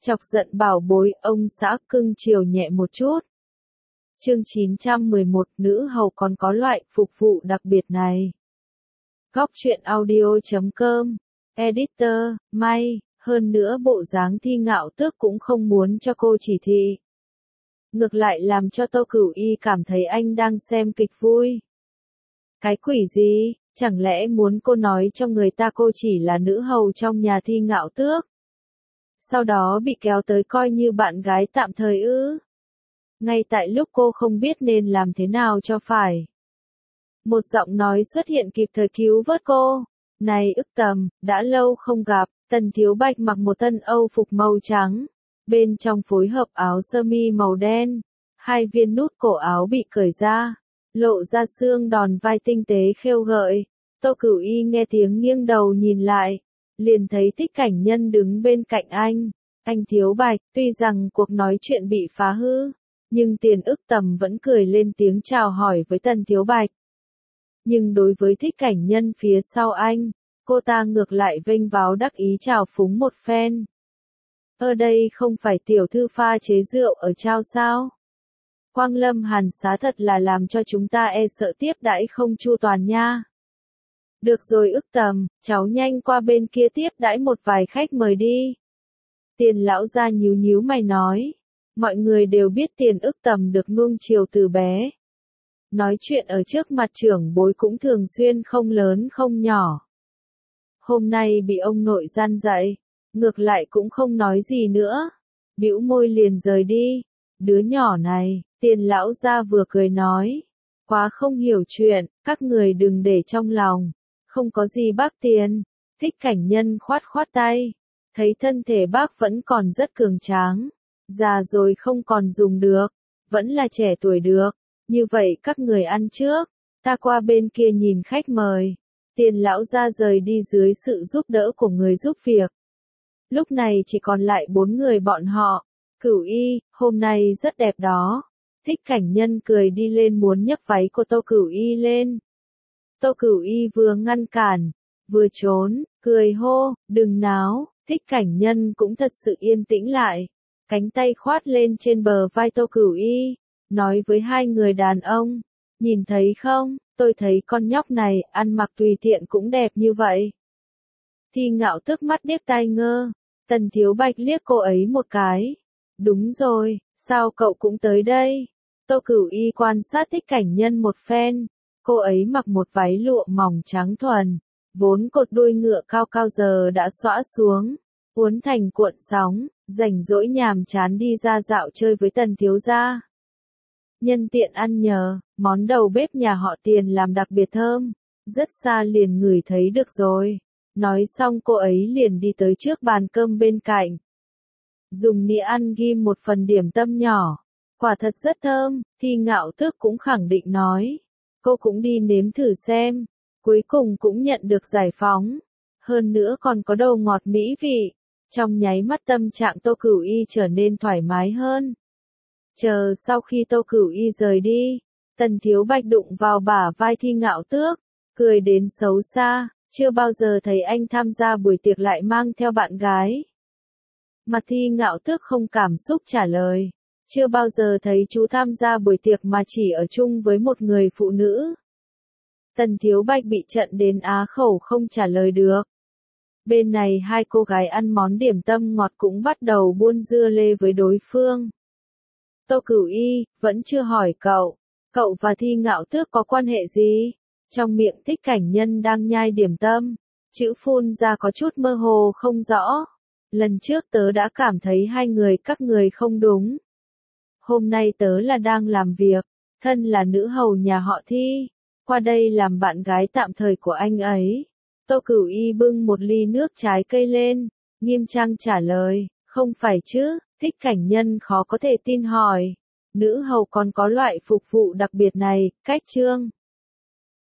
Chọc giận bảo bối, ông xã cưng chiều nhẹ một chút. Chương 911, nữ hầu còn có loại phục vụ đặc biệt này. Góc truyện audio.com, editor, May, hơn nữa bộ dáng Thi Ngạo Tước cũng không muốn cho cô chỉ thị. Ngược lại làm cho Tô Cửu Y cảm thấy anh đang xem kịch vui. Cái quỷ gì, chẳng lẽ muốn cô nói cho người ta cô chỉ là nữ hầu trong nhà Thi Ngạo Tước? Sau đó bị kéo tới coi như bạn gái tạm thời ư? Ngay tại lúc cô không biết nên làm thế nào cho phải. Một giọng nói xuất hiện kịp thời cứu vớt cô. Này ức tầm, đã lâu không gặp. Tần Thiếu Bạch mặc một thân Âu phục màu trắng. Bên trong phối hợp áo sơ mi màu đen. Hai viên nút cổ áo bị cởi ra. Lộ ra xương đòn vai tinh tế khêu gợi. Tô Cửu Y nghe tiếng nghiêng đầu nhìn lại. Liền thấy Thích Cảnh Nhân đứng bên cạnh anh. Anh Thiếu Bạch, tuy rằng cuộc nói chuyện bị phá hư. Nhưng Tiền Ức Tầm vẫn cười lên tiếng chào hỏi với Tần Thiếu Bạch. Nhưng đối với Thích Cảnh Nhân phía sau anh, cô ta ngược lại vênh váo đắc ý chào phúng một phen. Ở đây không phải tiểu thư pha chế rượu ở trao sao? Quang Lâm Hàn Xá thật là làm cho chúng ta e sợ tiếp đãi không chu toàn nha. Được rồi Ức Tầm, cháu nhanh qua bên kia tiếp đãi một vài khách mời đi. Tiền lão gia nhíu nhíu mày nói. Mọi người đều biết Tiền Ức Tầm được nuông chiều từ bé. Nói chuyện ở trước mặt trưởng bối cũng thường xuyên không lớn không nhỏ. Hôm nay bị ông nội gian dạy, ngược lại cũng không nói gì nữa. Bĩu môi liền rời đi. Đứa nhỏ này, Tiền lão gia vừa cười nói. Quá không hiểu chuyện, các người đừng để trong lòng. Không có gì bác Tiền. Thích Cảnh Nhân khoát khoát tay. Thấy thân thể bác vẫn còn rất cường tráng. Già rồi không còn dùng được. Vẫn là trẻ tuổi được. Như vậy các người ăn trước. Ta qua bên kia nhìn khách mời. Tiền lão ra rời đi dưới sự giúp đỡ của người giúp việc. Lúc này chỉ còn lại 4 người bọn họ. Cửu Y, hôm nay rất đẹp đó. Thích Cảnh Nhân cười đi lên muốn nhấc váy của Tô Cửu Y lên. Tô Cửu Y vừa ngăn cản, vừa trốn, cười hô, đừng náo. Thích Cảnh Nhân cũng thật sự yên tĩnh lại. Cánh tay khoát lên trên bờ vai Tô Cửu Y. Nói với hai người đàn ông. Nhìn thấy không, tôi thấy con nhóc này ăn mặc tùy tiện cũng đẹp như vậy. Thi Ngạo Tước mắt điếc tai ngơ. Tần Thiếu Bạch liếc cô ấy một cái. Đúng rồi, sao cậu cũng tới đây? Tô Cửu Y quan sát Thích Cảnh Nhân một phen. Cô ấy mặc một váy lụa mỏng trắng thuần. Vốn cột đuôi ngựa cao cao giờ đã xõa xuống. Uốn thành cuộn sóng, rảnh rỗi nhàm chán đi ra dạo chơi với Tần thiếu gia. Nhân tiện ăn nhờ, món đầu bếp nhà họ Tiền làm đặc biệt thơm, rất xa liền ngửi thấy được rồi. Nói xong cô ấy liền đi tới trước bàn cơm bên cạnh. Dùng nĩa ăn ghim một phần điểm tâm nhỏ, quả thật rất thơm, Thi Ngạo Tước cũng khẳng định nói. Cô cũng đi nếm thử xem, cuối cùng cũng nhận được giải phóng. Hơn nữa còn có đồ ngọt mỹ vị. Trong nháy mắt tâm trạng Tô Cửu Y trở nên thoải mái hơn. Chờ sau khi Tô Cửu Y rời đi, Tần Thiếu Bạch đụng vào bả vai Thi Ngạo Tước, cười đến xấu xa, chưa bao giờ thấy anh tham gia buổi tiệc lại mang theo bạn gái. Mặt Thi Ngạo Tước không cảm xúc trả lời, chưa bao giờ thấy chú tham gia buổi tiệc mà chỉ ở chung với một người phụ nữ. Tần Thiếu Bạch bị trận đến á khẩu không trả lời được. Bên này hai cô gái ăn món điểm tâm ngọt cũng bắt đầu buôn dưa lê với đối phương. Tô Cửu Y, vẫn chưa hỏi cậu và Thi Ngạo Tước có quan hệ gì? Trong miệng Thích Cảnh Nhân đang nhai điểm tâm, chữ phun ra có chút mơ hồ không rõ. Lần trước tớ đã cảm thấy hai người các người không đúng. Hôm nay tớ là đang làm việc, thân là nữ hầu nhà họ Thi, qua đây làm bạn gái tạm thời của anh ấy. Tô Cửu Y bưng một ly nước trái cây lên, nghiêm trang trả lời, không phải chứ? Thích Cảnh Nhân khó có thể tin hỏi. Nữ hầu còn có loại phục vụ đặc biệt này, cách chương.